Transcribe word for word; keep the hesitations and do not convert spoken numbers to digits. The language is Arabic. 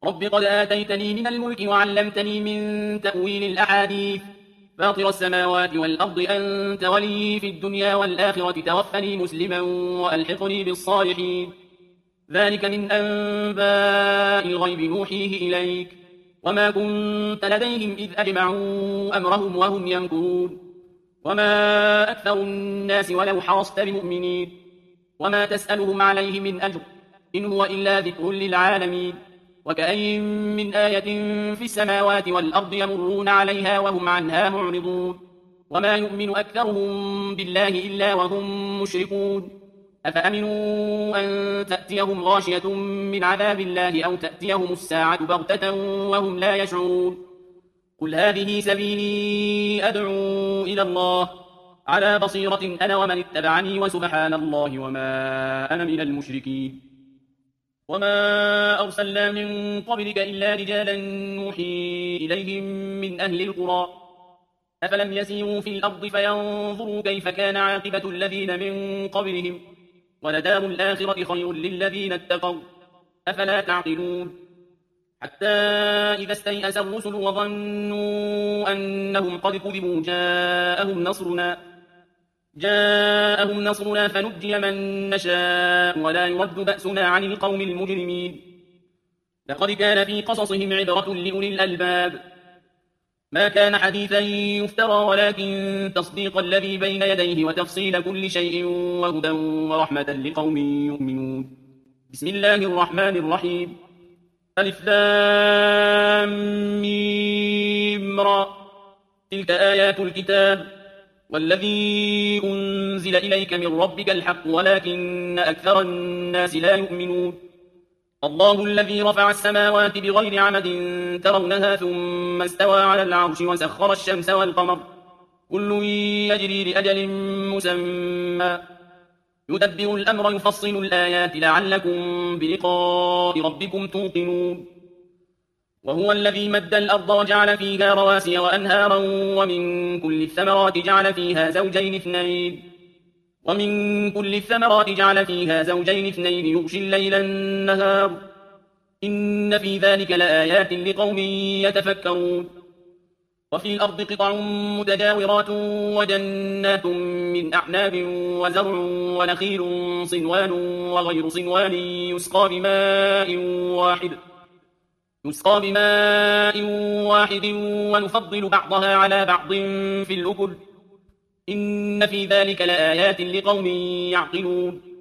رب قد آتيتني من الملك وعلمتني من تأويل الأحاديث فاطر السماوات والأرض أنت ولي في الدنيا والآخرة توفني مسلما وألحقني بالصالحين ذلك من أنباء الغيب نوحيه إليك وما كنت لديهم إذ أجمعوا أمرهم وهم يمكرون وما أكثر الناس ولو حرصت بمؤمنين وما تسألهم عليه من أجر إن هو إلا ذكر للعالمين وكأين من آية في السماوات والأرض يمرون عليها وهم عنها معرضون وما يؤمن أكثرهم بالله إلا وهم مشركون أفأمنوا أن تأتيهم غاشية من عذاب الله أو تأتيهم الساعة بغتة وهم لا يشعرون قل هذه سبيلي أدعو إلى الله على بصيرة أنا ومن اتبعني وسبحان الله وما أنا من المشركين وما أرسلنا من قبلك إلا رجالا نوحي إليهم من أهل القرى أفلم يسيروا في الأرض فينظروا كيف كان عاقبة الذين من قبلهم ولدار الآخرة خير للذين اتقوا أفلا تعقلون حتى إذا استيأس الرسل وظنوا أنهم قد كذبوا جاءهم نصرنا جاءهم نصرنا فنجي من نشاء ولا يرد بأسنا عن القوم المجرمين لقد كان في قصصهم عبرة لأولي الألباب ما كان حديثا يفترى ولكن تصديق الذي بين يديه وتفصيل كل شيء وهدى ورحمة لقوم يؤمنون بسم الله الرحمن الرحيم ألف لام ميم را تلك آيات الكتاب والذي أنزل إليك من ربك الحق ولكن أكثر الناس لا يؤمنون الله الذي رفع السماوات بغير عمد ترونها ثم استوى على العرش وسخر الشمس والقمر كل يجري لأجل مسمى يدبر الأمر يفصل الآيات لعلكم بلقاء ربكم توقنون وهو الذي مد الأرض وجعل فيها رواسي وأنهارا ومن كل الثمرات جعل فيها زوجين اثنين ومن كل الثمرات جعل فيها زوجين اثنين يغشي الليل النهار إن في ذلك لآيات لقوم يتفكرون وفي الأرض قطع متجاورات وجنات من أعناب وزرع ونخيل صنوان وغير صنوان يسقى بماء واحد يسقى بماء واحد ونفضل بعضها على بعض في الأكل إن في ذلك لآيات لقوم يعقلون